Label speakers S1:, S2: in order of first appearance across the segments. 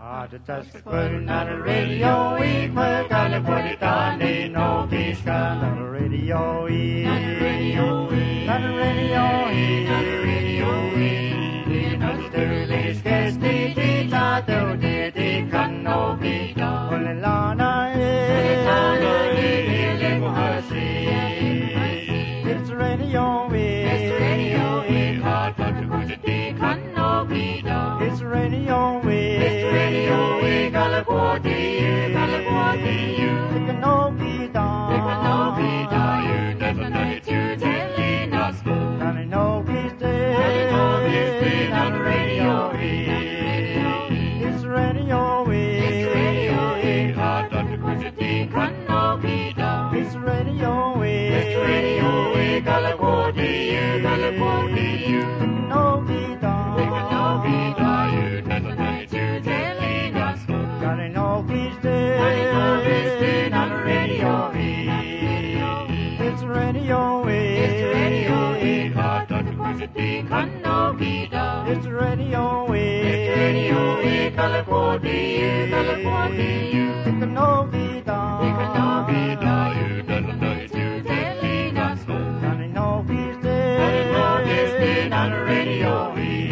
S1: National Radio Week, Magalipolitani, no Bisca, National Radio Week, National Radio Week, National Radio Week, National Kesti, Tita, Dodi, Kanobita, Olilana, it's Radio Week, it's Radio Week, hard to put it, Kanobita, it's Radio Week. It's Radio Week. It's Radio Week. California, California. It can all be done. It can all be done. You don't know it's you telling us. And in all these days. And in all these days on Radio Week.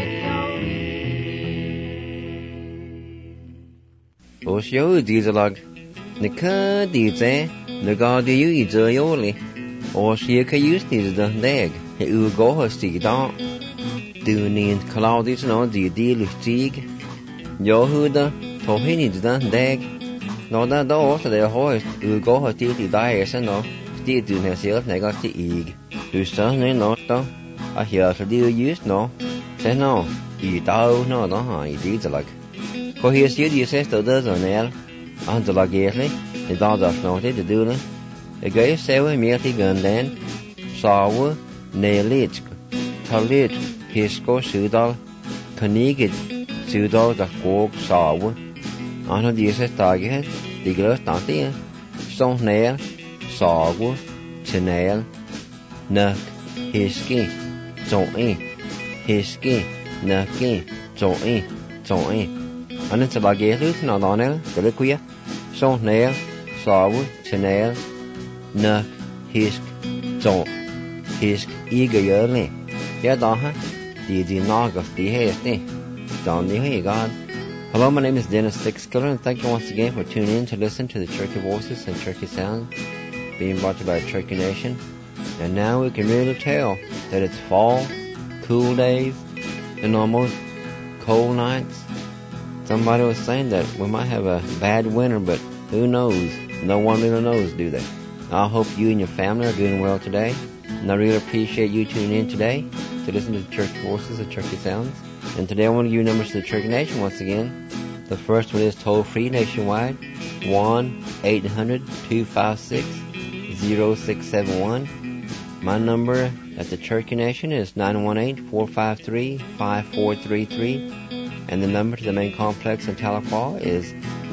S2: Os yo dieselag. Nika dize. Naga de you izayoli. Os ye ka use these the dag. U go hosti da. Du nin Claudius no di lustig. Yo huda tohini da dag. No da da også det hoist u go hosti di daes no. Sti du ne self negasti ig. Du sta ne no da. A here so du use no. Se no. I da no da ha I dieselag. Ko hier sie die seste da so nel. Antelageli. De da da no te du ne. De gay sewe meerti gundan. Sawe nelit. Talit Pisco Sudal Kanigid Sudal da Kog Sawe Anna diese Tage die Glas Tante Sonner Sawe Chanel Nak Hiski Zoe Hiski Naki Zoe Anna Tabagelu Nadonel Delquia Sonner Sawe Chanel Nak Hisk Zoe Hisk Igayerli Yeah, Daha, the nog of the hasty. Don the God. Hello, my name is Dennis Thickskiller, and thank you once again for tuning in to listen to the Cherokee Voices and Cherokee Sounds being brought to you by Cherokee Nation. And now we can really tell that it's fall, cool days, and almost cold nights. Somebody was saying that we might have a bad winter, but who knows? No one really knows, do they? I hope you and your family are doing well today. And I really appreciate you tuning in today to listen to the Cherokee Voices and Cherokee Sounds. And today I want to give you numbers to the Cherokee Nation once again. The first one is toll-free nationwide, 1-800-256-0671. My number at the Cherokee Nation is 918-453-5433. And the number to the main complex in Tahlequah is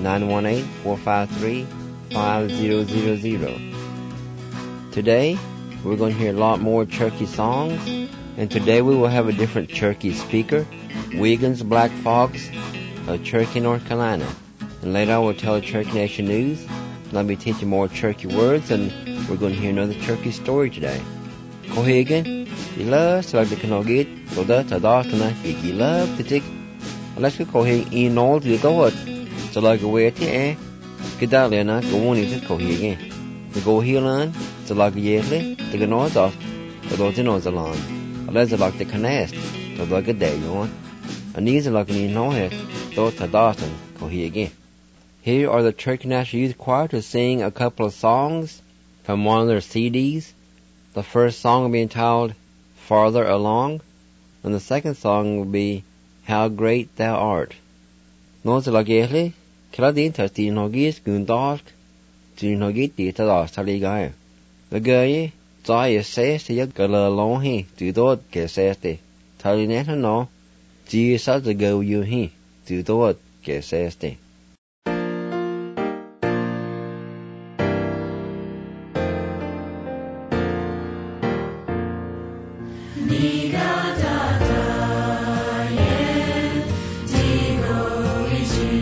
S2: 918-453-5000. Today, we're going to hear a lot more Cherokee songs, and today we will have a different Cherokee speaker, Wiggins Black Fox of Cherokee, North Carolina. And later I will tell the Cherokee Nation news, and I'll be teaching more Cherokee words, and we're going to hear another Cherokee story today. Kohigan, you love to like the Kanogit, so that's a doctor, you love to take, let's go Kohig in all to go out, so like a way to get out there, not go on into Kohigan. To go here on, so like a yearly, to go north off, to those in the land. Unless I like the canast, so like a day, you want. And these are like me no head, those to Dawson, go here again. Here are the Cherokee National Youth Choir to sing a couple of songs from one of their CDs. The first song will be entitled Farther Along, and the second song will be How Great Thou Art. Those are like yearly, Kiladin Tasti Nogis Gundark. Chỉ nói cái gì ta đó sao đi gai, cái gì, trái xe thì cái là long hi, từ đó cái xe thì, thay nét nó, chỉ sao từ gấu yêu hi, từ đó cái xe thì.
S3: Niga da da ye, digo ichi.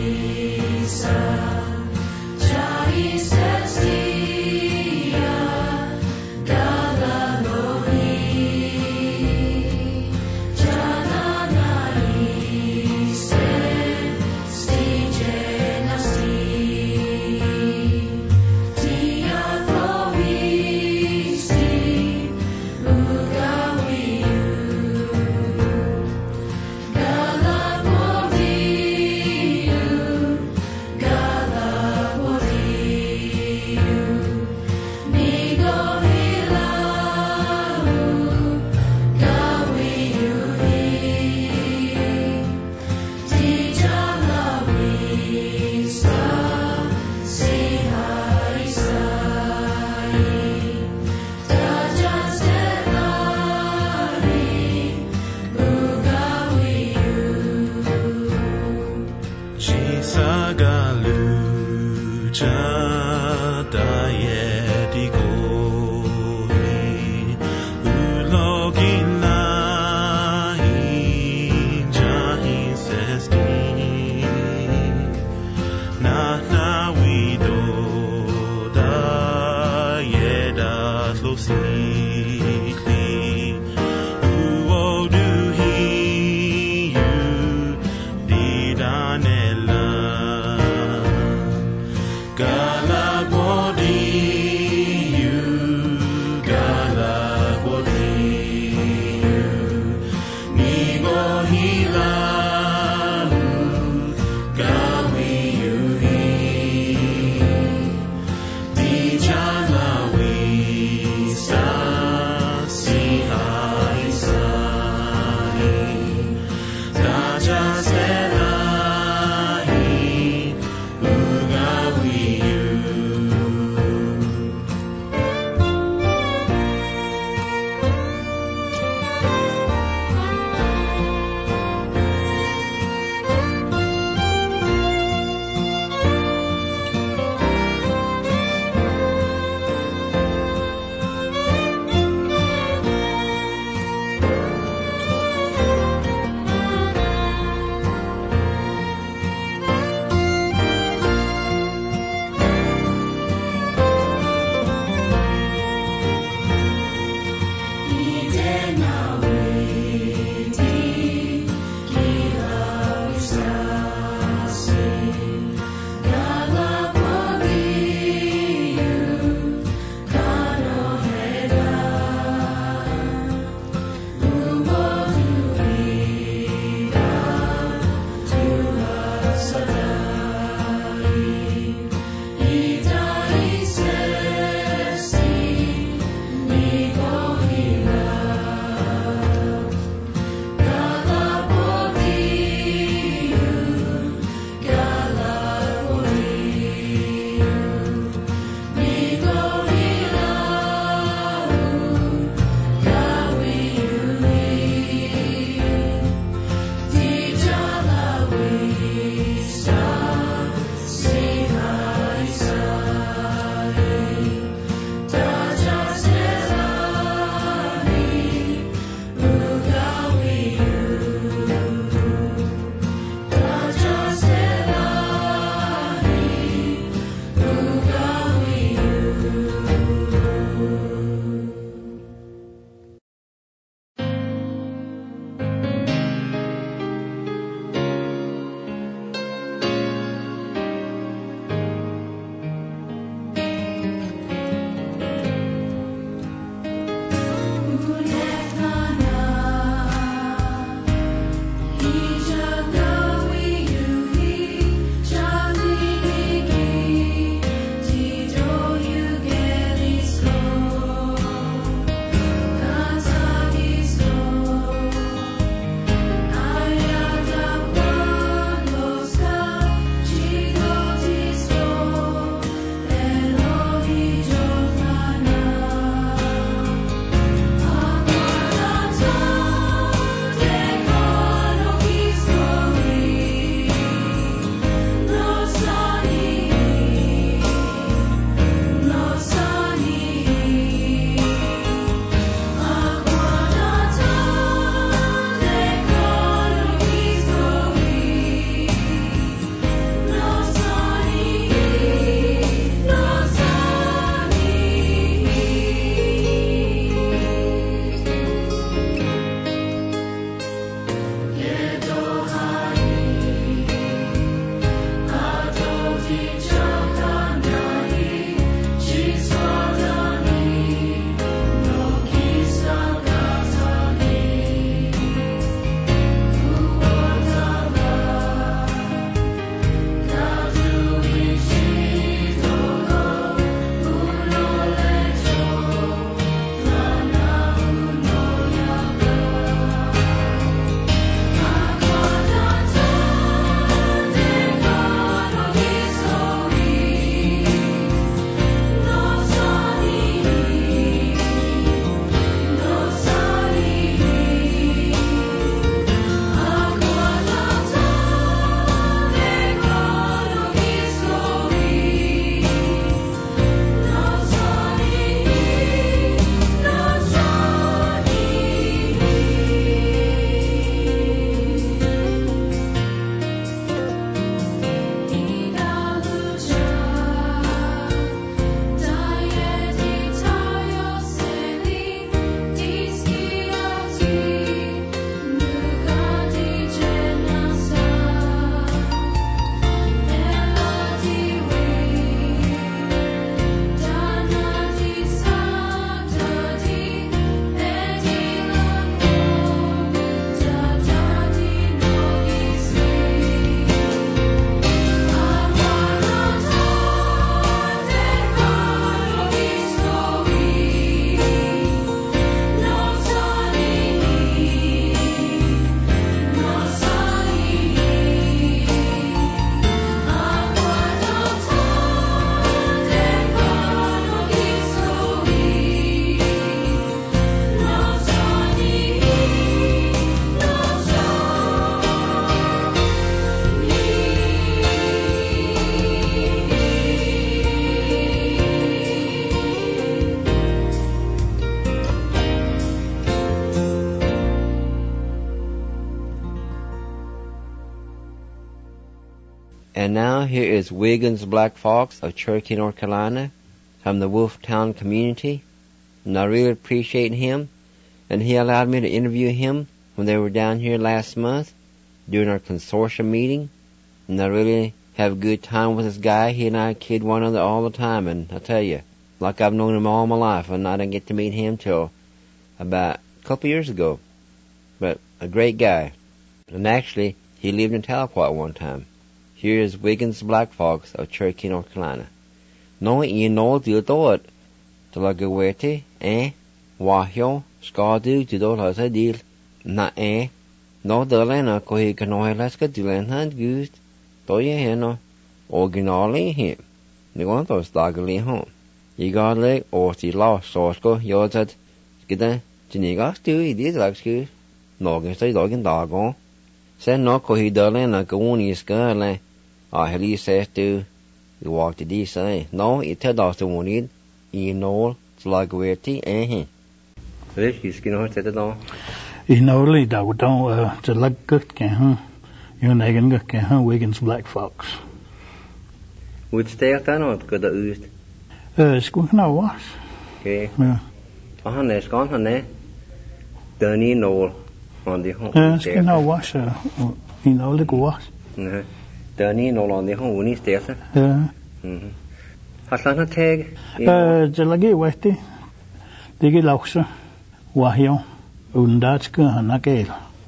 S2: And now here is Wiggins Black Fox of Cherokee, North Carolina, from the Wolftown community, and I really appreciate him, and he allowed me to interview him when they were down here last month during our consortium meeting, and I really have a good time with this guy. He and I kid one another all the time, and I tell you, like I've known him all my life, and I didn't get to meet him till about a couple years ago. But a great guy. And actually, he lived in Tahlequah at one time. Here is Wiggins Black Fox of Cherokee, North Carolina. No I no du dod to la gwete wahyo skadu to do has a deal na no the lena ko he can no las ka dulen hand gust to ye no originally him ni gon to stagli home you got like or the lost source go yo that gida jiniga stu I did like sku no gen say dog in dago sen no ko he the lena ko ni ska le heli says to you walk to this say no it tell us to need you know it's like wetty this is skin hot at all
S3: you know really that don't to like good can you know again good can Wiggins Black Fox
S2: would stay at not good used
S3: school now was
S2: okay
S3: yeah
S2: next gone on there Danny Noel on the home
S3: school now was you know like was
S2: Danny Noel on the home when he stays
S3: yeah
S2: Haslan tag
S3: jalagi westi digi lauksa wahyo undatska hanakel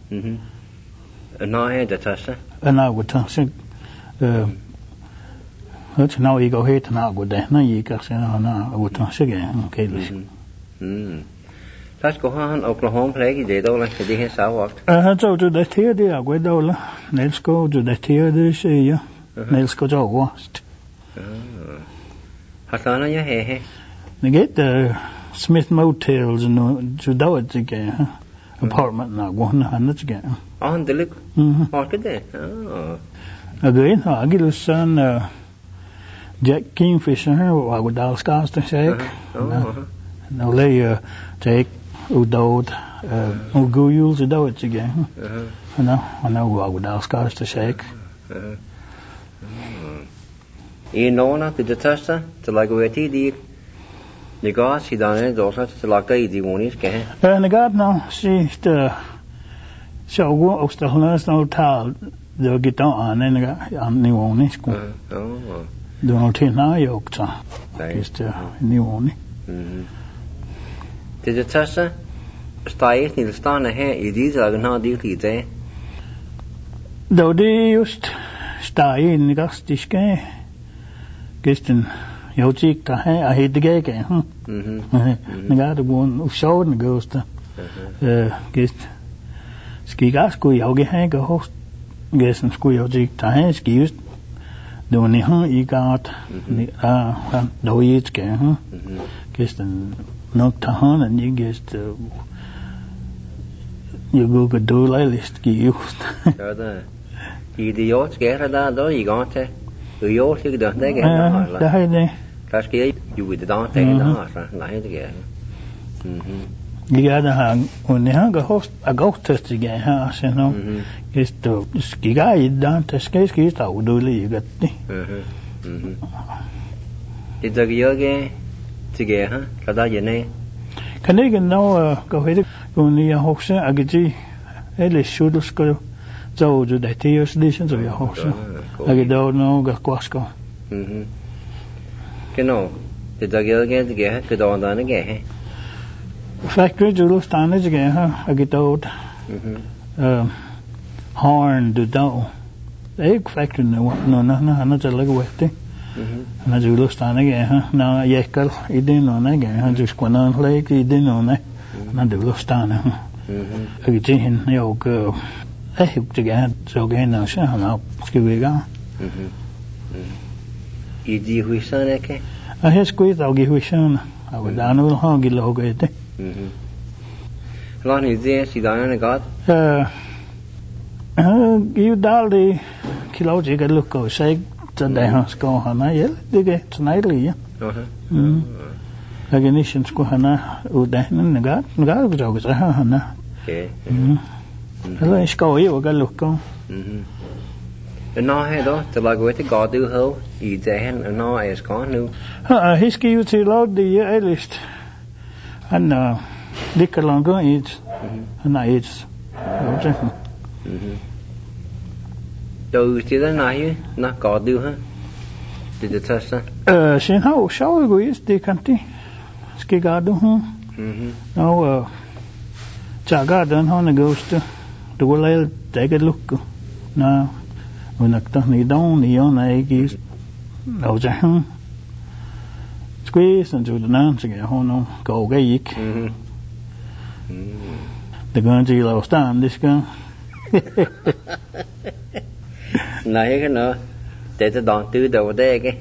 S2: no he datasa
S3: ana gutansa hot now you go hit na gude na yi ka sana na gutansa ge kelis
S2: tas ko han Oklahoma play de do la de he sa walk
S3: so to the tier de agwedola let's go to the tier de see ya let's go to wast
S2: Haslan ya he
S3: they get the Smith Motels and to do it again apartment na one hundred again
S2: on the look market there
S3: again Agilusan Jack Kingfisher wa gudal scars to shake no lay take udod uguyul to do it again I know wa gudal scars to shake
S2: you know na to the testa to like wetty di the gas he done it also to like the one is ke
S3: the god now she the so go obstacles no tal the guitar on and am ni one is go don't think now you ta is the ni one
S2: the testa stay ni stanna här I dessa na di lite
S3: då det just stay in gastiske gisten jag tyckte här I hade gege när jag var och såg den gosta gest skigas skulle jag ge gå host gesten skulle jag tyckte här skivs då ni har I gat då gick ge gesten nog ta han och ni gest jag går då list just
S2: ja det idiot ska det då I gat du gjorde sig då det
S3: det här det
S2: kanske ju vid det det nej det
S3: ja det här och ni har host august det här så nu just då skiga I det ska ta och då ligger det
S2: det där jag tycker ha kada gene
S3: kan jag nå gå vid och ni har också agiti eller skulle ska så du det är just det så jag också jag då nå gå kwasko
S2: genau det där jag det då då det
S3: factory du stannar det ha jag då horn du då egg factory no han det lägger vet na du stannar det ha na jäkal I det no nej han du ska nå lägga I det no nej na du stannar jag tin jag det så går det så han ska vi gå
S2: I de huisane ke
S3: har skuit og gi huisane og der nu har gi logo det
S2: Lan I det sidane gat
S3: you daldi kilo jeg look og say så der har skal han ja det snidely ja ignition skulle han og der gat og så han
S2: okay
S3: eller skal jo og look
S2: Nó hay đó, từ là người thì có tư hữu, ý thế hen nó ấy có nu.
S3: Hiski ju till lag det är list. Han lika långt it. Han är it.
S2: Từ chỉ đó này nó có tư ha. Det är det så.
S3: Sen har jag egoist det kan inte. Ska gå då. Nå chaga den har en ghost. Det går lätt det look. Nå och nakta ni down ni on egis. Nå så han. Squeeze and do the nance again. Oh no, go geek. The gun to stand this gun.
S2: Này cái nữa, để tôi đón tư đầu đây cái.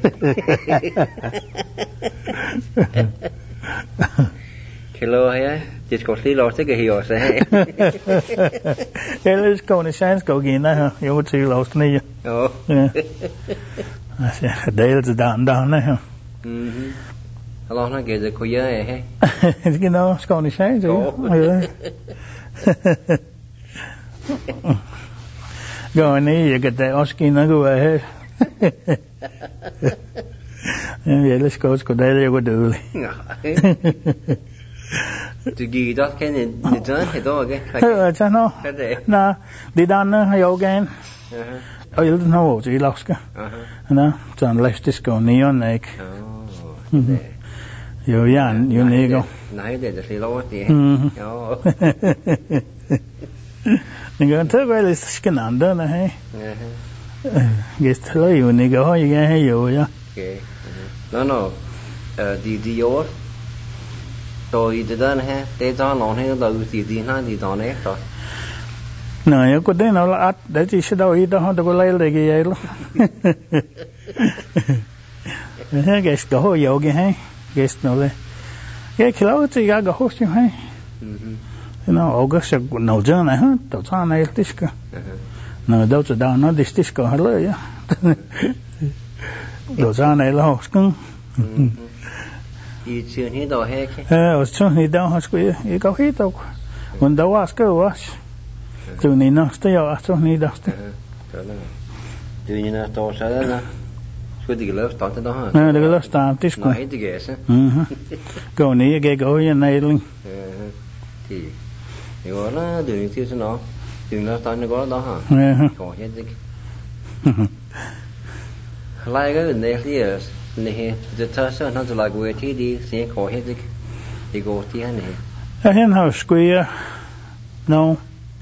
S2: Kilo hay, chỉ có tí lo cái hiểu sẽ.
S3: Yeah, let's go in the chance go again now. You would see lost me.
S2: Oh.
S3: Yeah. I said, Dale's down now.
S2: Hello, nó kể cô nhớ hay.
S3: You know, it's going to change. Go in there, you get that Oskin and go ahead. Yeah, let's go there, you go do it.
S2: Từ gì đó cái này nói thì đó cái.
S3: Chắc nó. Nè, đi đàn nữa hay again. Oh, you know what you lost. Nè, chẳng left this go neon like. Yo yan, yo nego.
S2: Này để thì lo thì.
S3: Nego thưa vậy là cái nào đó nè hay. Cái thứ yo nego hay cái hay yo ya.
S2: Okay. No. Đi yo. Tôi thì đó nè, để cho nó hay đầu thì nó thì đó nè rồi.
S3: Nè, yo có đến nó là at, để chỉ sẽ đâu ít đó không có lấy được cái gì luôn. Cái cái hồ yo cái hay. Guess no le. Yeah, kilo ti ga host you hay. You know, August no jana ha, to sana el tiska. No do to down no this tiska hello ya. Do sana el host kun.
S2: I chưa ni do he ke.
S3: Os chon ni do host ku I go hit ok. Und da was go was. Tu ni no sta yo aso ni da sta.
S2: Tu ni na to sa na. Skulle det löst allt det här?
S3: Nej, det löst allt det skulle.
S2: Nej, det är så.
S3: Gå ner, gå igen nedling.
S2: Thì gọi là đường tiêu cho nó. Đường nó tao nó có đó hả? Có hết đấy. Lại cái vấn đề thì này, the person nó là người thì đi sẽ có hết đấy. Thì có thì anh này.
S3: Hen har square. No.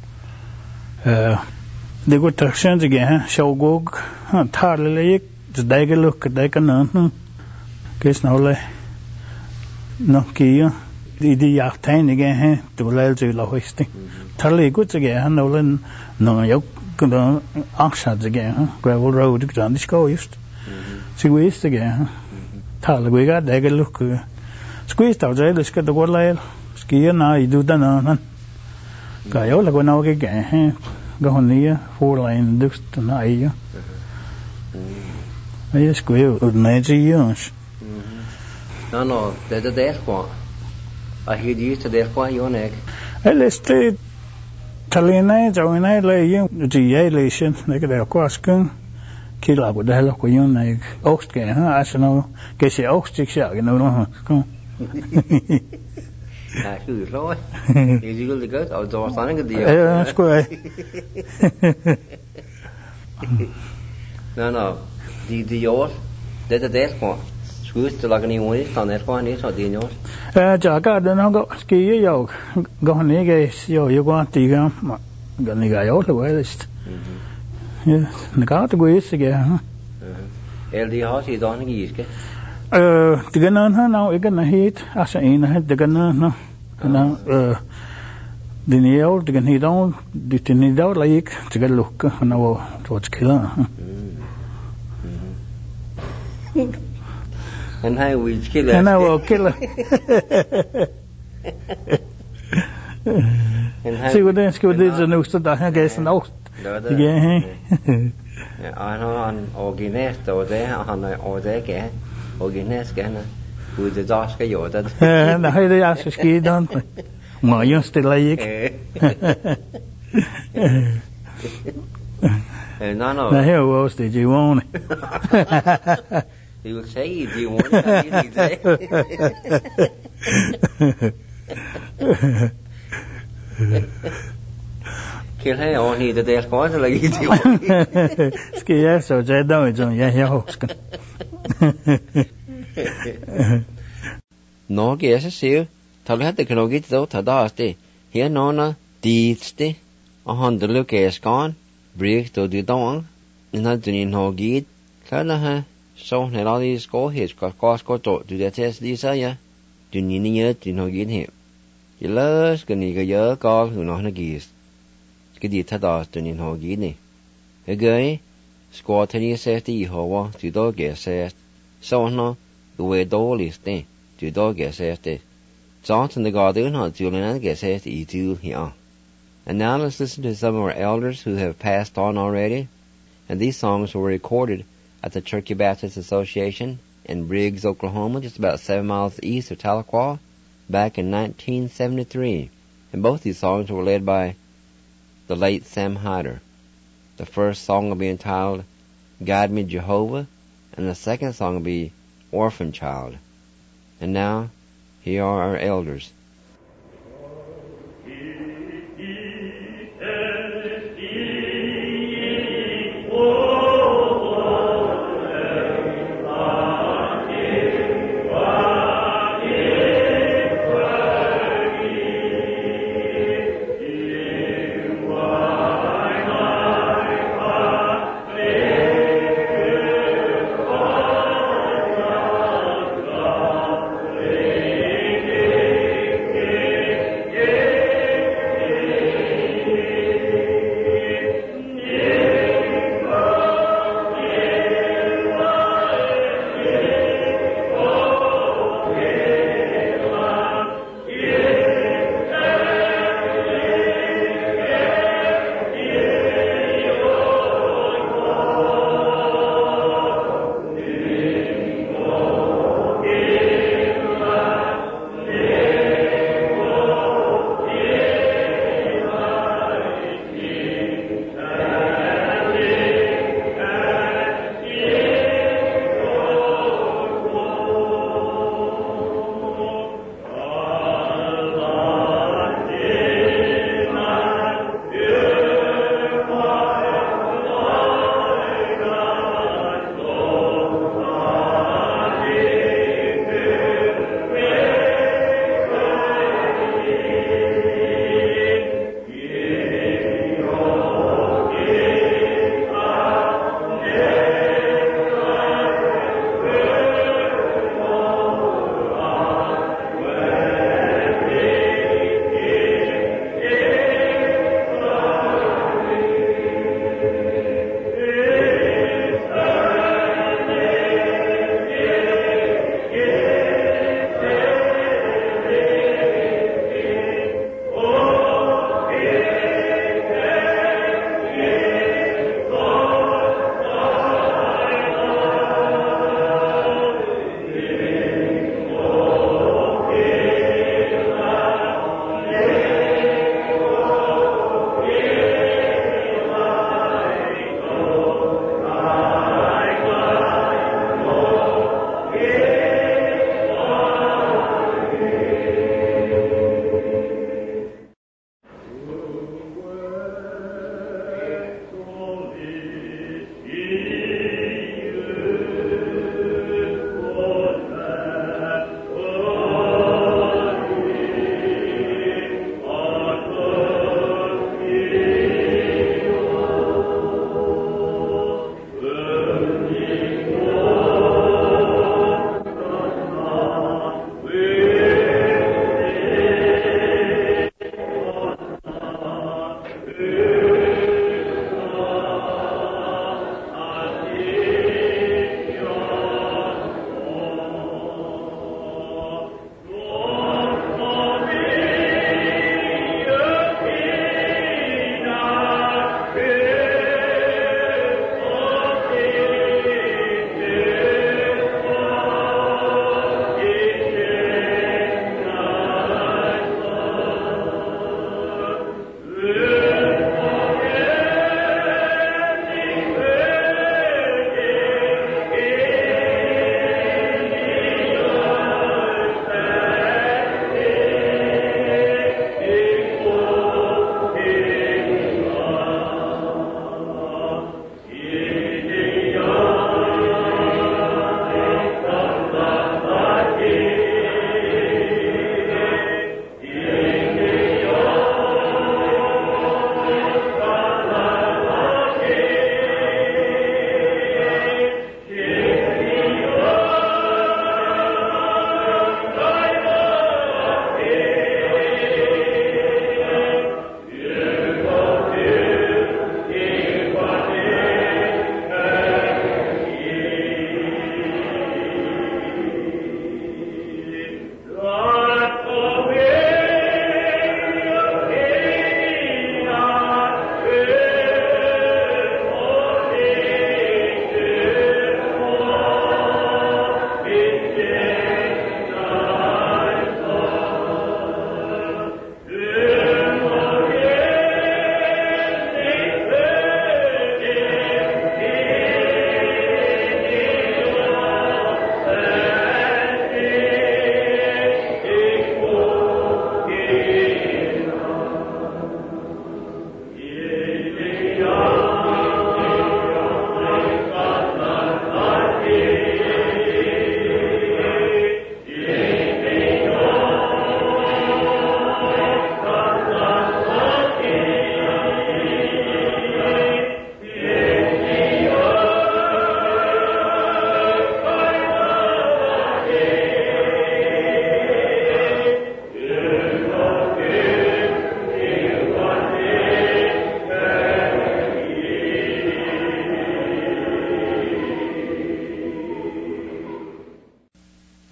S3: Det går tack sen till igen. Showgog. Tar lite just take a look at that no. Guess no le. No kia. Di yak tain again he. To le to la hoisting. Tarly good again no len no yok kun angsad again. Gravel road to this go just. See we is again. Tarly we got take a look. Squeeze out there let's get the water. Ski na I do that no. Ga yo la go no ke he. Go near 4 lane dus na I. Jag skulle ordna det görs.
S2: No, det är det kvar. Jag hade ju det kvar ju näck.
S3: Eller det talena jag nej läge det är relation det är kvar skön. Killa på det hela på ju näck. Oxke ha alltså que se oxtik jag nu då.
S2: Nej, cứ rồi. Cái gì cũng được, ở đó sáng cái gì.
S3: Skulle.
S2: No. Die år, det är det kvar. Skulle det laga ni år, så när kvar ni så det år.
S3: Jag den har ski jag går ner jag går inte igen. Går ni jag då är det. Ja, det går att gå i sig ja.
S2: Det har sig då ni giske.
S3: Det kan han nu inte hit. Alltså en det kan nu det ni år det kan hit då. Det ni då like det kan lucka han var trots killa.
S2: And I will kill it.
S3: And I will kill it. See what det ska det så nu så där jag gäst nog. Ja.
S2: Han har originalt och det han och det är originalt ska han. Hur det då ska göra det.
S3: Nej det är så skidan. Men just det like.
S2: No.
S3: Now here was did you want it?
S2: He will say, do you want it? Kill hay on he the death point like you do.
S3: Ski so I don't know yeah.
S2: No guess see. Tell had the can get though tadaste. Here nona deedste. A hundred look as gone. Break to the dong. In that doing no git. Kala so ne all these go his cost go to do that test these ya. Do you need to no get him. You love can you go call who know geese. Cái gì thay đổi từ nhìn họ nghĩ nè, cái người squat thì sẽ đi họ từ đó cái sẽ sau nó về đó list nè, từ đó cái sẽ thế, trong the garden họ từ lên cái sẽ đi từ here. And now let's listen to some of our elders who have passed on already, and these songs were recorded at the Turkey Baptist Association in Briggs, Oklahoma, just about 7 miles east of Tahlequah, back in 1973. And both these songs were led by the late Sam Hyder. The first song will be entitled Guide Me Jehovah, and the second song will be Orphan Child. And now, here are our elders.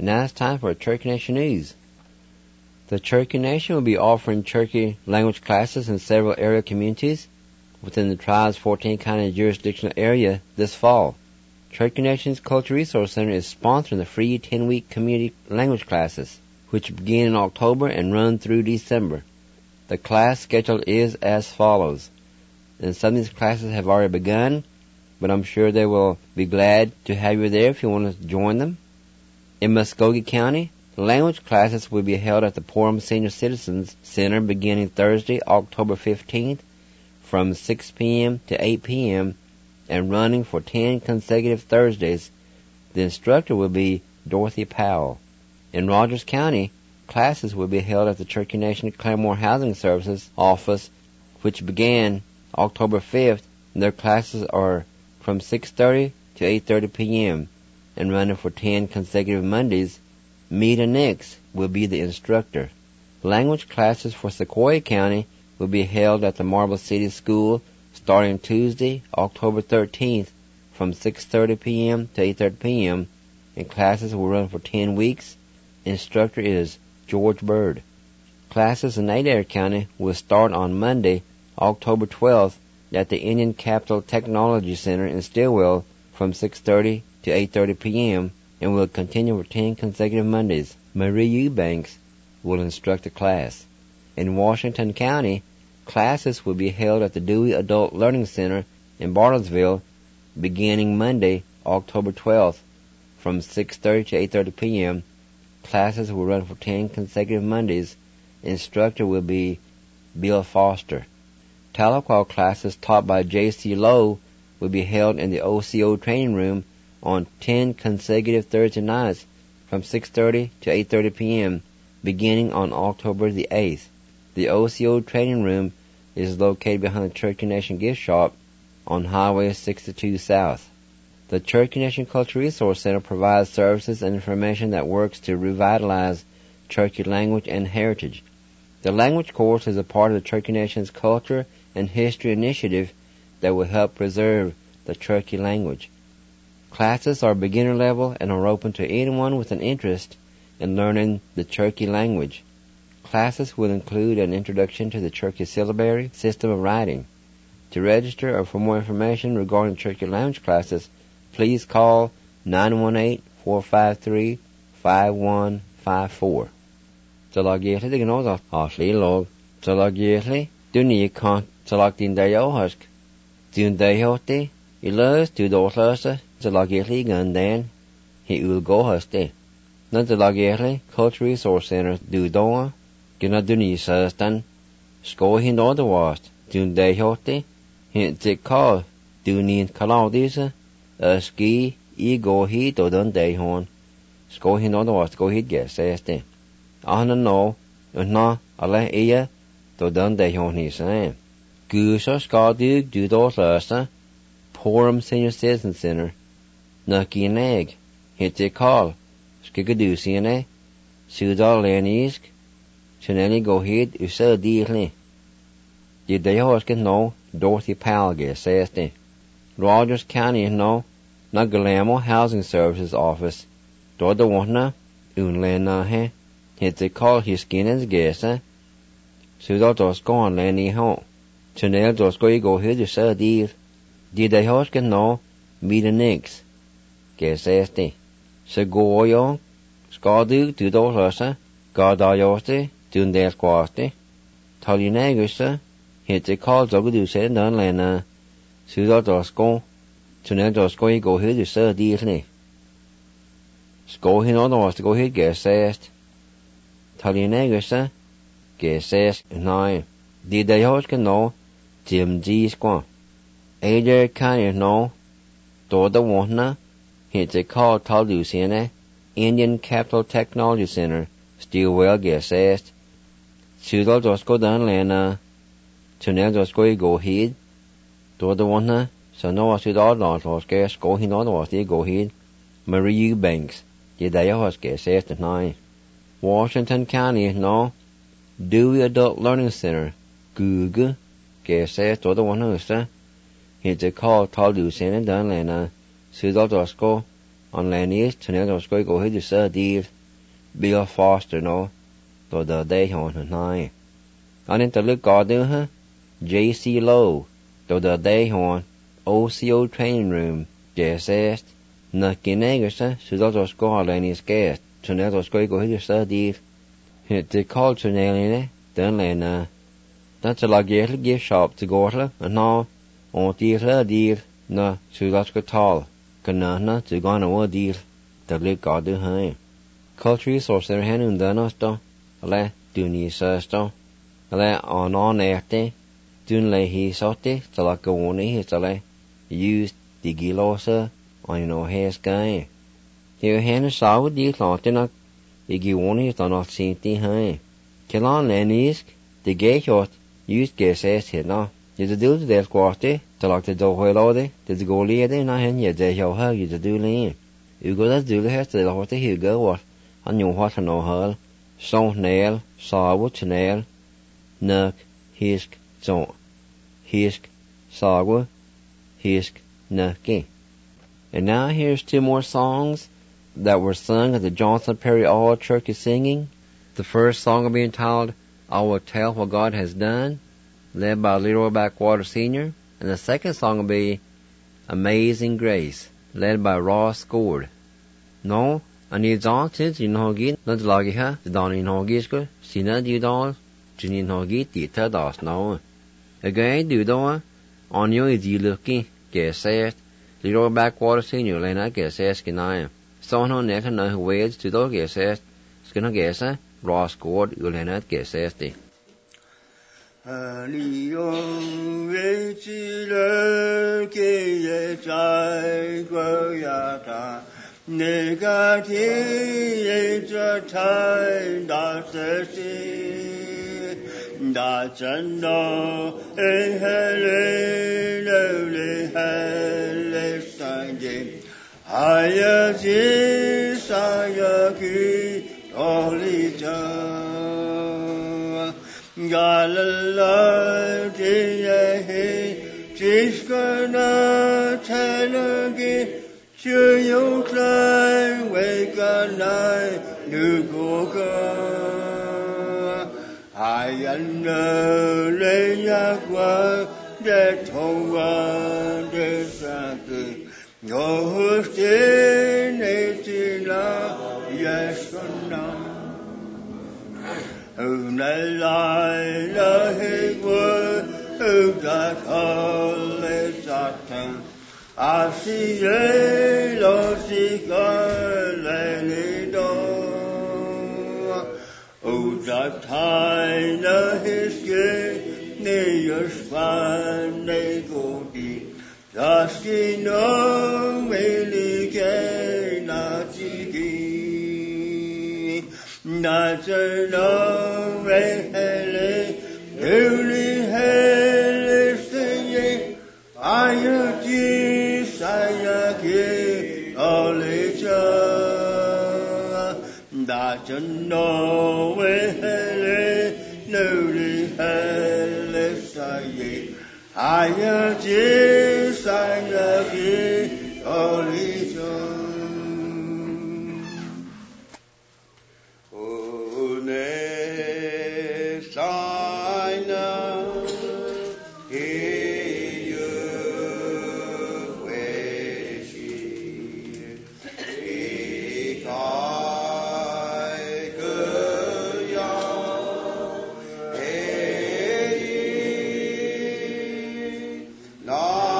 S2: And now it's time for Cherokee Nation News. The Cherokee Nation will be offering Cherokee language classes in several area communities within the tribe's 14-county jurisdictional area this fall. Cherokee Nation's Culture Resource Center is sponsoring the free 10-week community language classes, which begin in October and run through December. The class schedule is as follows. And some of these classes have already begun, but I'm sure they will be glad to have you there if you want to join them. In Muskogee County, the language classes will be held at the Porum Senior Citizens Center beginning Thursday, October 15th from 6 p.m. to 8 p.m. and running for 10 consecutive Thursdays. The instructor will be Dorothy Powell. In Rogers County, classes will be held at the Cherokee Nation Claremore Housing Services office, which began October 5th. Their classes are from 6:30 to 8:30 p.m. and running for 10 consecutive Mondays. Meta Nix will be the instructor. Language classes for Sequoyah County will be held at the Marble City School starting Tuesday, October 13th from 6:30 p.m. to 8:30 p.m. and classes will run for 10 weeks. Instructor is George Bird. Classes in Adair County will start on Monday, October 12th at the Indian Capital Technology Center in Stillwell from 6:30 to 8:30 p.m. and will continue for 10 consecutive Mondays. Marie Eubanks will instruct the class. In Washington County, classes will be held at the Dewey Adult Learning Center in Bartlesville beginning Monday, October 12th from 6:30 to 8:30 p.m. Classes will run for 10 consecutive Mondays. Instructor will be Bill Foster. Tahlequah classes taught by J.C. Lowe will be held in the OCO training room on 10 consecutive Thursday nights from 6:30 to 8:30 p.m. beginning on October the 8th. The OCO training room is located behind the Cherokee Nation gift shop on Highway 62 South. The Cherokee Nation Culture Resource Center provides services and information that works to revitalize Cherokee language and heritage. The language course is a part of the Cherokee Nation's Culture and History Initiative that will help preserve the Cherokee language. Classes are beginner level and are open to anyone with an interest in learning the Cherokee language. Classes will include an introduction to the Cherokee syllabary system of writing. To register or for more information regarding Cherokee language classes, please call 918-453-5154. Talagirli de gnoza asli log. Talagirli duni kan talagdin dayohask. Dun dayote ilus tu doslasa talagirli gandan he ulgohaste. Na talagirli Culture Resource Center du doa gina duni sastan sko hin odawast. Dun dayote hin tikal dunin kalaudisa ski I go hit og dun dayhorn. Sko hin odawast go hit gasaste. Ahna no, na alle iya to dun dayhorn he say. Gusa skadu du doslasa Porum Senior Citizen Center. Na kineg hit tikal skigadu sine sudal lenisk Chaneli go hit usa dearly. Did they horse no Dorothy Powell says they. Rogers County no na Guillermo Housing Services office. Do the one unlena he. Hit they call his skin as guessa. Sudal dos go on lenny home. Chanel dos go hit usa dear. Did they horse no meet the nix. Says they. Se go yo skadu to those hosa. Gadayoste. Dun del quaste. Talinagusa. Hit the call Zogudu said none lena. Sudal dos go. Chanel dos go hit usa dearly. Sko hin on was to go hit says. Talinagusa. Says nine. Did they horse no Jim G squaw. Adair County no. Do the one hit the call Taldusiana. Indian Capital Technology Center. Stillwell says. Sudal dos go down lena. Chanel dos go hit. Do the one so no was it all not was gas go hin on was they go hit. Marie Eubanks. Did they horse says the nine. Washington County no. Dewey Adult Learning Center. Google. Says do the one hit the call Taldusiana down lena. Sudal dos go on Lenny's tunnel was going to go hit the sir deal. Bill Foster no, to the day on the night. On into look garden her, J.C. Lowe, to the day on OCO training room, JSS. Na kinegers, zodat was go on Lenny's guest, tunnel was going to go hit the sir deal. The call tunnel then Lena. That's a luggage gift shop to go to, and now, on deal, na, zodat go tall. Kanana to go on a deal, the look garden her. Culture resource their hand in the nosto, le, duni sesto, le, on erte, dun le he sote, to like go on his le, used the gilosa, on no hair sky. Here hand saw with the clotina, the giwoni on not seen the high. Kilon Lenny's, the gay shot, used guesses here now. Did the do the quarter, to like the door lode, did the go lead in a hand yet they shall have you to do lean. You go that do the hair to the horse here go what. I knew what I know her. So nail, saw to nail, nuck, hisk, so. Hisk, sawa, hisk, nucky. And now here's 2 more songs that were sung at the Johnson Perry All Church Singing. The first song will be entitled, I Will Tell What God Has Done, led by Leroy Backwater Sr. And the second song will be Amazing Grace, led by Ross Gord. No, I need Johnson to know get not lagi ha, the Donny no gisko, Sina do doll, Juni no get the Tadas no. Again, do doa, on you is you looking, guess it, Leroy Backwater Sr. Lena guess asking So no neck and no ways to do guess it, Skina guess Ross Gord, you'll not guess it.
S1: 利用为己人给也在过呀他，那个天也这太大的事，大真道哎嘿嘞嘞嘞嘿嘞三天，还有几三有去多里头。Galala Jaya Jishkana Chanagi Chuyo Klai Wakanai Nugoka Ayana Leyakwa Detowa Desaki Yohustin Etila Yeshana Unalai la higwa, ugat hale satan. Asiye lo sika lenido. Ugat hai la hiske, ne yashvan ne godi. Daski no melike na tiki. Nazareth, hele, newly hele, singing, ayaki, sayaki, olija. Nazareth, hele, newly hele, saying, ayaki, sayaki, olija.
S4: No.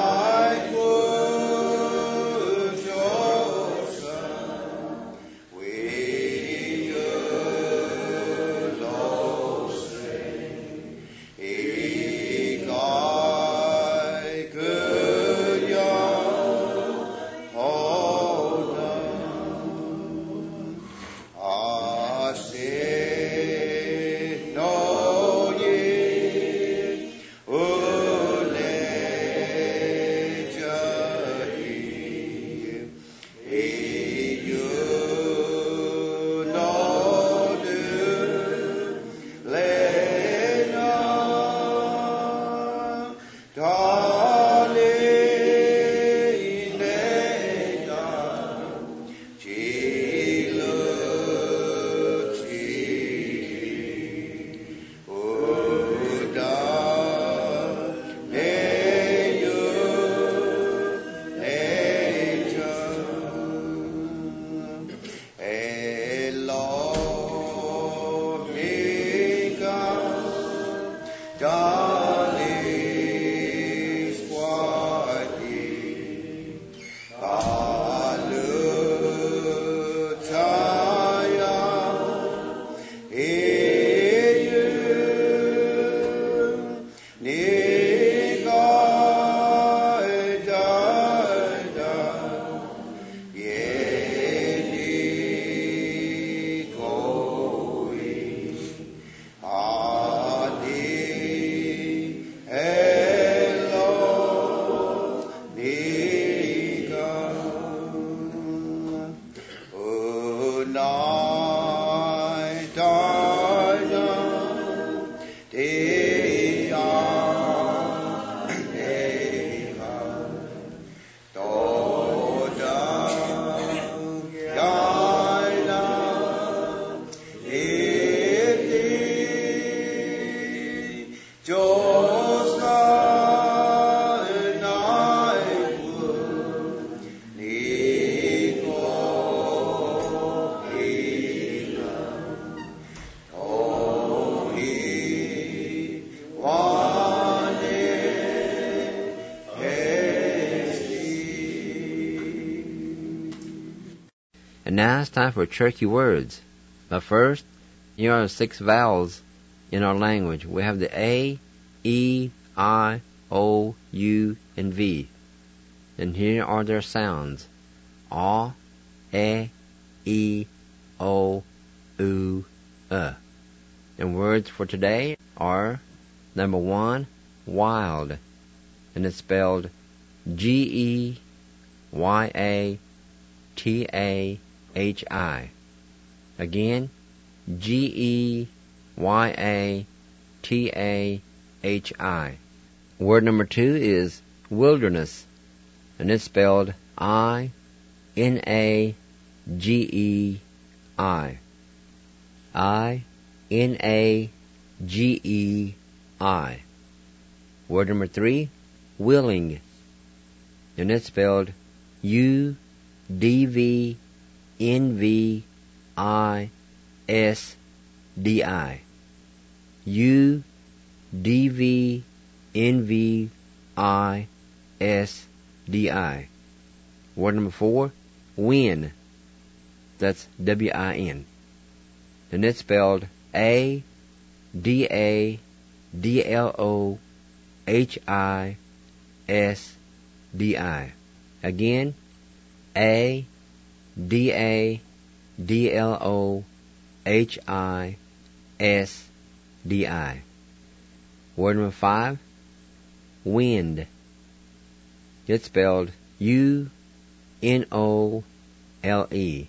S2: And now it's time for tricky words. But first, here are 6 vowels in our language. We have the A, E, I, O, U, and V. And here are their sounds. A, E, O, U, And words for today are, number 1, wild. And it's spelled G-E-Y-A-T-A-H-I. Again, G-E-Y-A-T-A-H-I. Word number 2 is wilderness. And it's spelled I-N-A-G-E-I. I-N-A-G-E-I. Word number 3, willing. And it's spelled U-D-V-N-V-I-S-D-I. U-D-V-N-V-I-S-D-I. Word number 4, win. That's W-I-N. And it's spelled A-D-A-D-L-O-H-I-S-D-I. Again, A-D-A-D-L-O-H-I-S-D-I. Word number 5, wind. It's spelled U-N-O-L-E.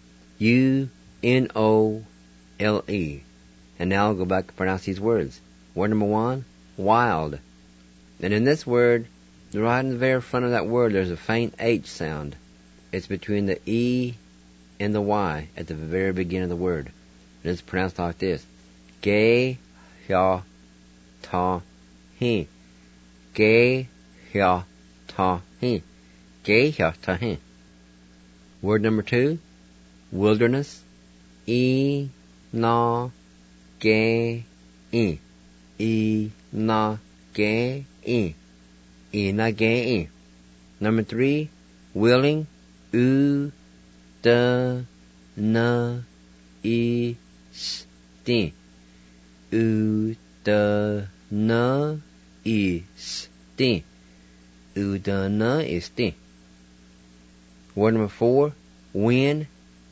S2: U-N-O-L-E. And now I'll go back and pronounce these words. Word number 1, wild. And in this word, right in the very front of that word, there's a faint H sound. It's between the E and the Y at the very beginning of the word. And it's pronounced like this. Ge, hya, ta, he. Ge, hya, ta, he. Ge, hya, ta, he. Word number 2, wilderness. E, na, ge, e. E, na, ge, e. E, na, ge, e. Number 3, willing. U, da, na, e, sti. U, da, na, e, sti. U, da, na, e, sti. Word number 4, win.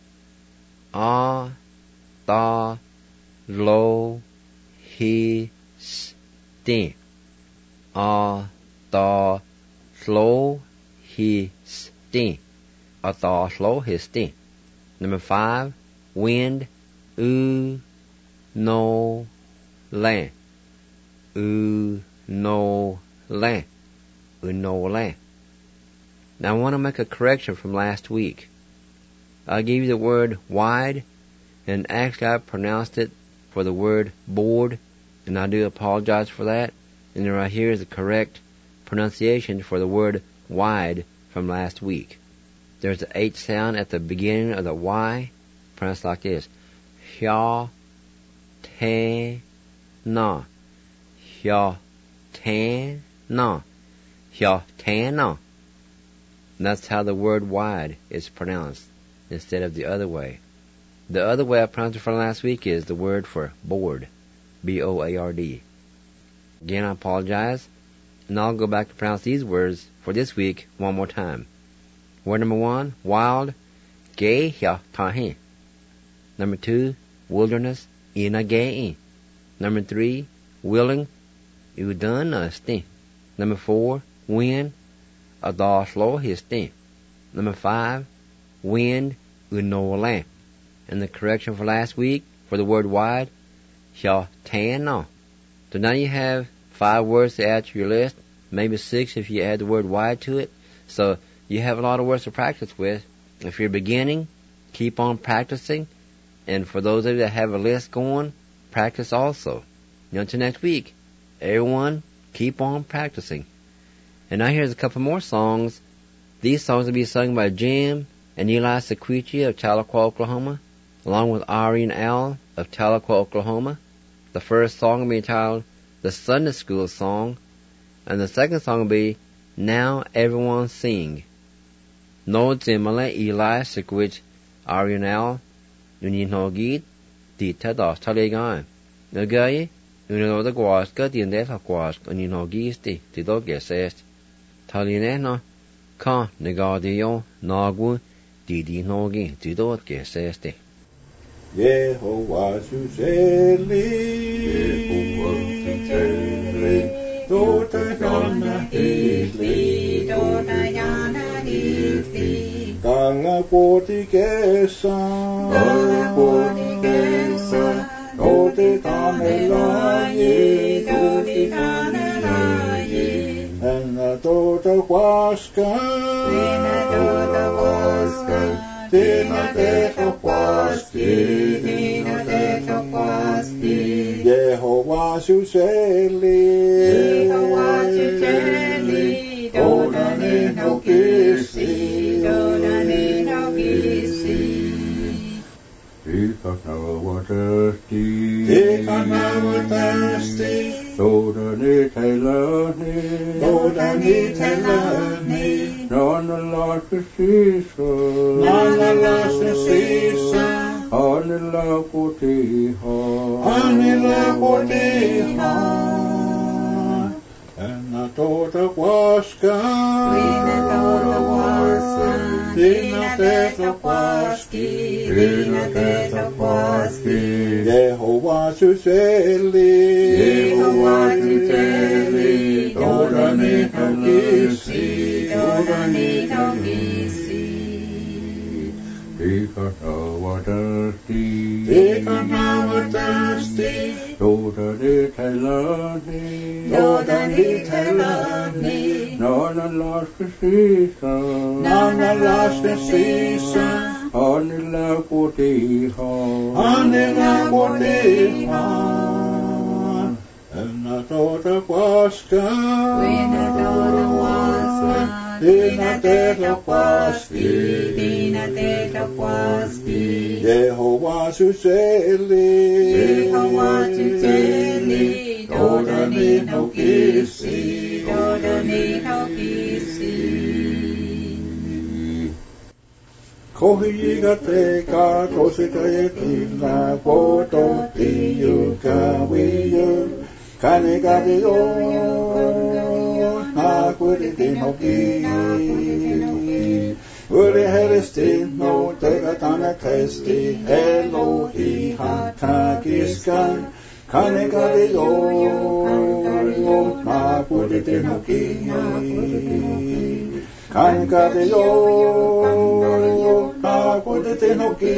S2: A, ta, lo, he, sti. A, ta, lo, he, sti. A, ta, lo, he, sti. Number 5, wind. U, no, la. U, no, la. U, no, la. Now I want to make a correction from last week. I gave you the word wide, and actually I pronounced it for the word board, and I do apologize for that. And then right here is the correct pronunciation for the word wide from last week. There's the H sound at the beginning of the Y, pronounced like this. Hya, te, na. Hya, te, na. Hya, te, na. And that's how the word wide is pronounced, instead of the other way. The other way I pronounced it from last week is the word for board. B-O-A-R-D. Again, I apologize. And I'll go back to pronounce these words for this week one more time. Word number 1, wild. Ge, hya, ta, he. Number 2, wilderness. Ina, ge, e. Number 3, willing. U, dun, na, sti. Number 4, wind. A, da, lo, he, sti. Number 5, wind. U, no, la. And the correction for last week for the word wide, hya, te, na. So now you have 5 words to add to your list, maybe 6 if you add the word wide to it. So you have a lot of words to practice with. If you're beginning, keep on practicing. And for those of you that have a list going, practice also. Until next week, everyone, keep on practicing. And now here's a couple more songs. These songs will be sung by Jim and Eli Sequici of Tahlequah, Oklahoma, along with Irene Al of Tahlequah, Oklahoma. The first song will be entitled The Sunday School Song, and the second song will be Now Everyone Sing. Notes in Malay Eli Sequici Arianel, Uninogid, Dita das Talegan. The guy, the Guasca, the Net of Guasc, Uninogisti, the dog says. Talinena, Ka, Negadio, Nagu, Didi Nogi, the dog says.
S1: Yehovah Suseli, Dotayana Hitli, Gala Portigesa, Dotitanelaye, and the Dota Huasca, Dina Deta Huasca, Yehovah Suseli, Dodane no Kisi, Ikanawatasti, Dodane Telani, Nana lost the season, Anila Potiha, and the daughter Huasca, Dina Teta Huasca, Yehovah Suseli, Dodane no Kisi, Ikanawatasti, Dodane Telani, Nana lost the season, Anila Potiha, and the daughter Huasca, Dina Teta Huasca, Yehovah Suseli, Dodane no Kisi, Kohigateka, Kositayekina, Poto, Tiyu, Kawiyu, Kanegadiyo, Nakuditinoki, Uri Helistino, Tegatana Kesti, Elohi, Hatagiskan, Kanegadiyo, Nakuditinoki, Kanegadiyo, Nakuditinoki,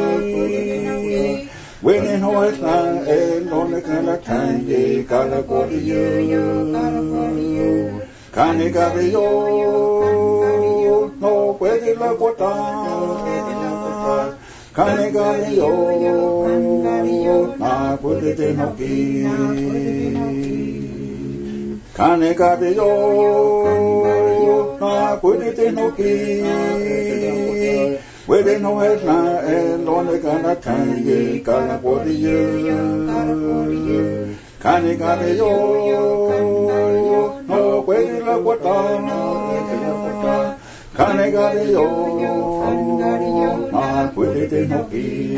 S1: Winning horse na elone kala kange kala koriyo kanigariyo no puede la kota kanigariyo na puede te no ki kanigariyo na puede te no ki Wede no es na elone kana kange kala koriyo kanigariyo no puede la kota kanigariyo na puede te no ki.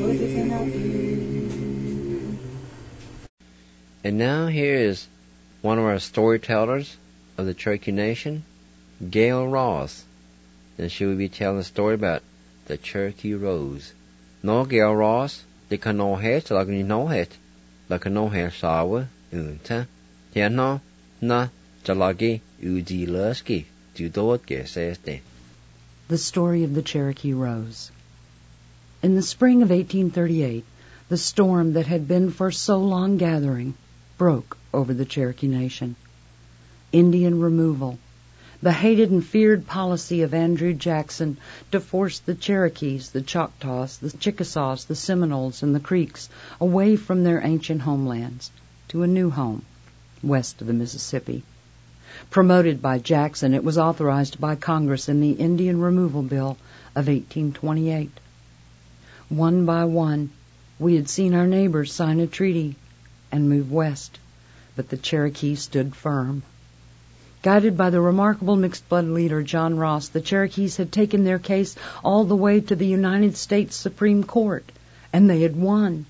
S2: And now here is one of our storytellers of the Cherokee Nation, Gail Ross. And she will be telling a story about the Cherokee Rose. No Gail Ross, de kan no het, lag ni no het, lag no het sawe, unta, no, na, jalagi, udi lusky, du dot geseste.
S4: The Story of the Cherokee Rose. In the spring of 1838, the storm that had been for so long gathering broke over the Cherokee Nation. Indian removal, the hated and feared policy of Andrew Jackson to force the Cherokees, the Choctaws, the Chickasaws, the Seminoles, and the Creeks away from their ancient homelands to a new home west of the Mississippi. Promoted by Jackson, it was authorized by Congress in the Indian Removal Bill of 1828. One by one, we had seen our neighbors sign a treaty and move west, but the Cherokee stood firm. Guided by the remarkable mixed-blood leader John Ross, the Cherokees had taken their case all the way to the United States Supreme Court, and they had won.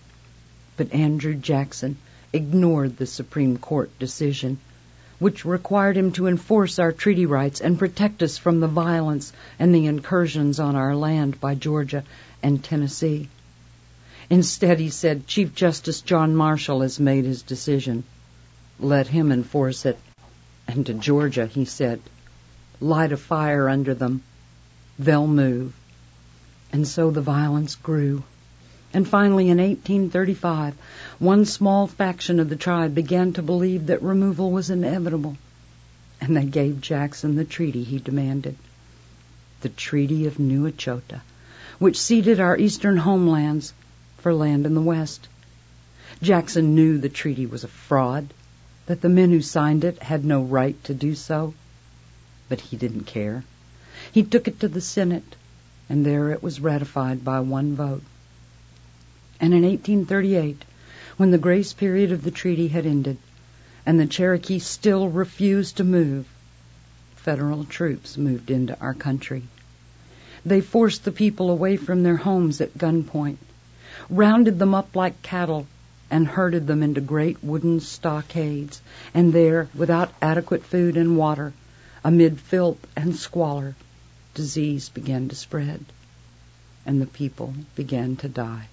S4: But Andrew Jackson ignored the Supreme Court decision, which required him to enforce our treaty rights and protect us from the violence and the incursions on our land by Georgia and Tennessee. Instead, he said, Chief Justice John Marshall has made his decision. Let him enforce it. And to Georgia, he said, light a fire under them. They'll move. And so the violence grew. And finally, in 1835, one small faction of the tribe began to believe that removal was inevitable. And they gave Jackson the treaty he demanded. The Treaty of New Echota, which ceded our eastern homelands for land in the west. Jackson knew the treaty was a fraud, that the men who signed it had no right to do so. But he didn't care. He took it to the Senate, and there it was ratified by one vote. And in 1838, when the grace period of the treaty had ended, and the Cherokee still refused to move, federal troops moved into our country. They forced the people away from their homes at gunpoint, rounded them up like cattle, and herded them into great wooden stockades, and there, without adequate food and water, amid filth and squalor, disease began to spread, and the people began to die.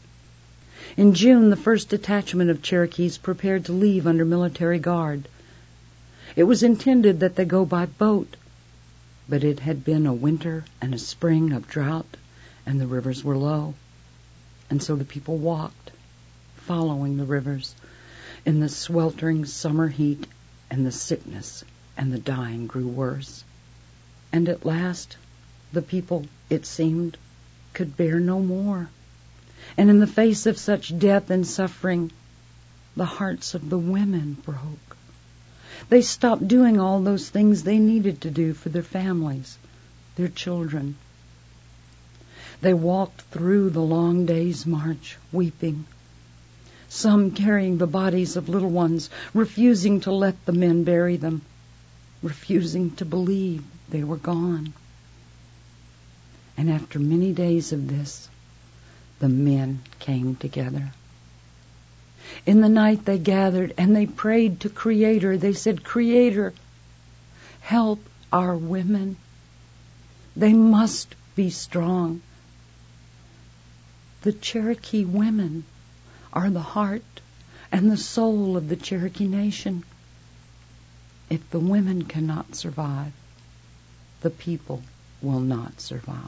S4: In June, the first detachment of Cherokees prepared to leave under military guard. It was intended that they go by boat, but it had been a winter and a spring of drought, and the rivers were low, and so the people walked, following the rivers in the sweltering summer heat, and the sickness and the dying grew worse. And at last, the people, it seemed, could bear no more. And in the face of such death and suffering, the hearts of the women broke. They stopped doing all those things they needed to do for their families, their children. They walked through the long day's march, weeping, some carrying the bodies of little ones, refusing to let the men bury them, refusing to believe they were gone. And after many days of this, the men came together. In the night they gathered and they prayed to Creator. They said, Creator, help our women. They must be strong. The Cherokee women are the heart and the soul of the Cherokee Nation. If the women cannot survive, the people will not survive.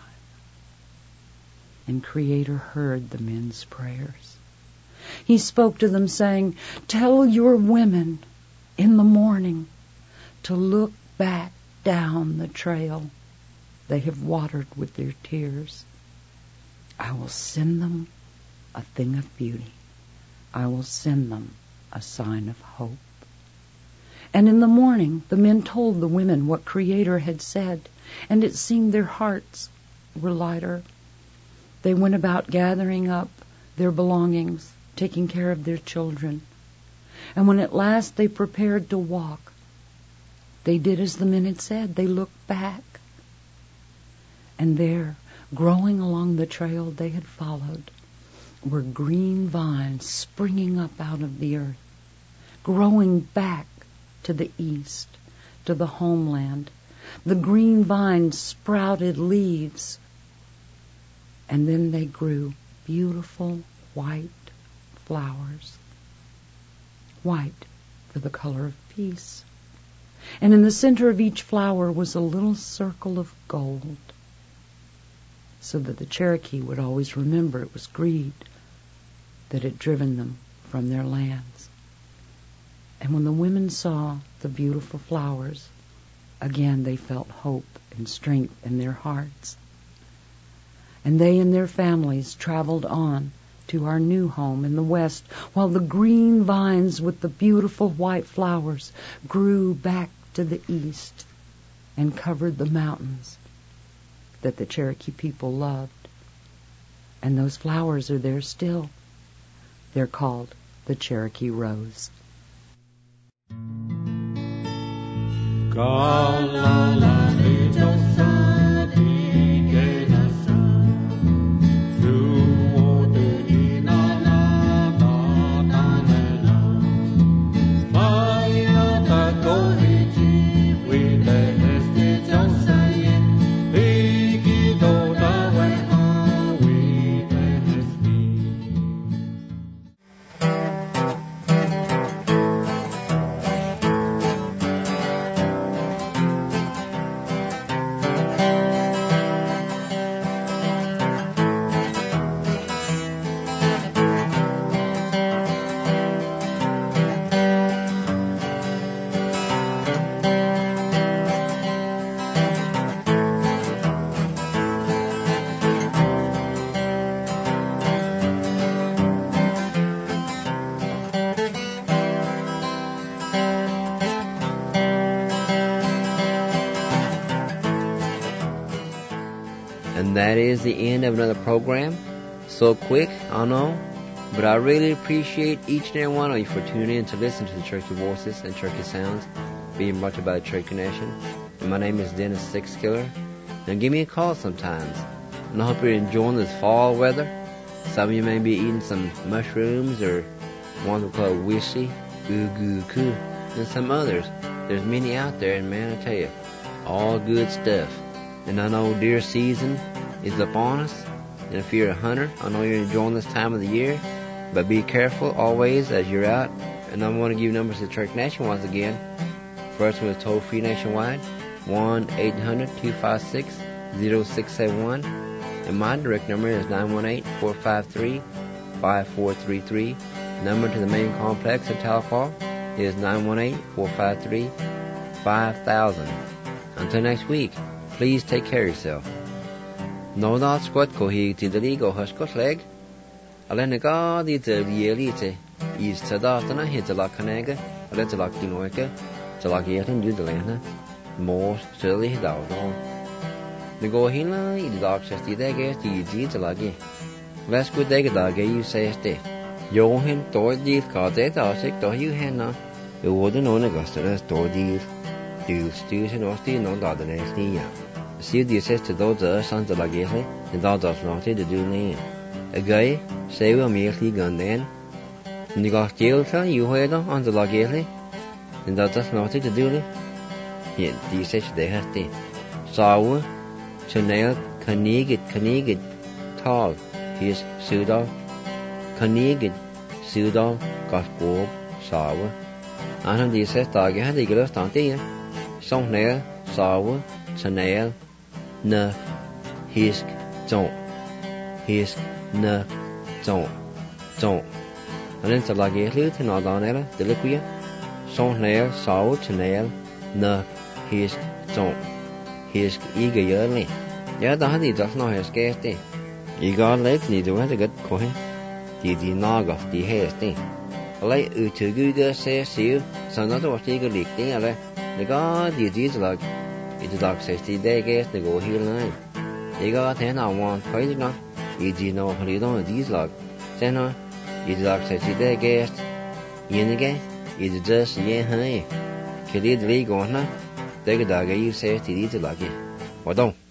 S4: And Creator heard the men's prayers. He spoke to them saying, tell your women in the morning to look back down the trail they have watered with their tears. I will send them a thing of beauty. I will send them a sign of hope. And in the morning, the men told the women what Creator had said, and it seemed their hearts were lighter. They went about gathering up their belongings, taking care of their children. And when at last they prepared to walk, they did as the men had said. They looked back. And there, growing along the trail they had followed, were green vines springing up out of the earth, growing back to the east, to the homeland. The green vines sprouted leaves, and then they grew beautiful white flowers, white for the color of peace. And in the center of each flower was a little circle of gold, so that the Cherokee would always remember it was greed that had driven them from their lands. And when the women saw the beautiful flowers, again they felt hope and strength in their hearts. And they and their families traveled on to our new home in the west, while the green vines with the beautiful white flowers grew back to the east and covered the mountains that the Cherokee people loved. And those flowers are there still. They're called the Cherokee Rose.
S2: And that is the end of another program. So quick, I know, but I really appreciate each and every one of you for tuning in to listen to the Cherokee Voices and Cherokee Sounds being brought to you by the Cherokee Nation. And my name is Dennis Sixkiller. Now give me a call sometimes. And I hope you're enjoying this fall weather. Some of you may be eating some mushrooms or one we call wishy, ugu-ku, and some others. There's many out there, and man, I tell you, all good stuff. And I know deer season is upon us. And if you're a hunter, I know you're enjoying this time of the year. But be careful always as you're out. And I want to give numbers to the Cherokee Nation once again. First one is toll-free nationwide, 1-800-256-0671. And my direct number is 918-453-5433. Number to the main complex at Tahlequah is 918-453-5000. Until next week, please take care of yourself. No dot squat ko he to the legal huskot leg. Alena di the elite is Tadatana hit the Lacanaga, a letter like Dinoica, to Lagiatan do the lana, more surely down. The go hina, the dog says the dagger, the deed to Lagi. Last good day, dog, you say a stay. Johan, door deal, card that I'll take to you, Hannah. You wouldn't own Augusta, door deal. Do stews and osty, no other next year. See the assist to those sons of Lagay, and those of naughty to do name. A guy, say we'll merely gun then. And you got jail, you heard on the Lagay, and that's naughty to do it. Yet, the such they have to. Sour, Chanel, Canigit, tall, his pseudo, Canigit, pseudo, gospel, sour. And the assist dog had the girl starting. Song nail, sour, Chanel, nuff, hisk, don't. Hisk, nuff, don't. And then the Lagay to not on ella, the liquid. Song nail, sour, Chanel, nuff, hisk, don't. Hisk, eager yearly. Yeah, the honey does not have scarce day. You got legs, need to have a good coin. The nog of the hair thing. A light to good says you, so not what you leak thing. The God, the deeds like it is like 60 days to go here line. You got 10 on one crazy enough. You did know how you don't these like. Then, it is like 60 days. In again, it is just yeah, honey. Kill it, league on her. Take a dog, you say, to these like it. Or don't.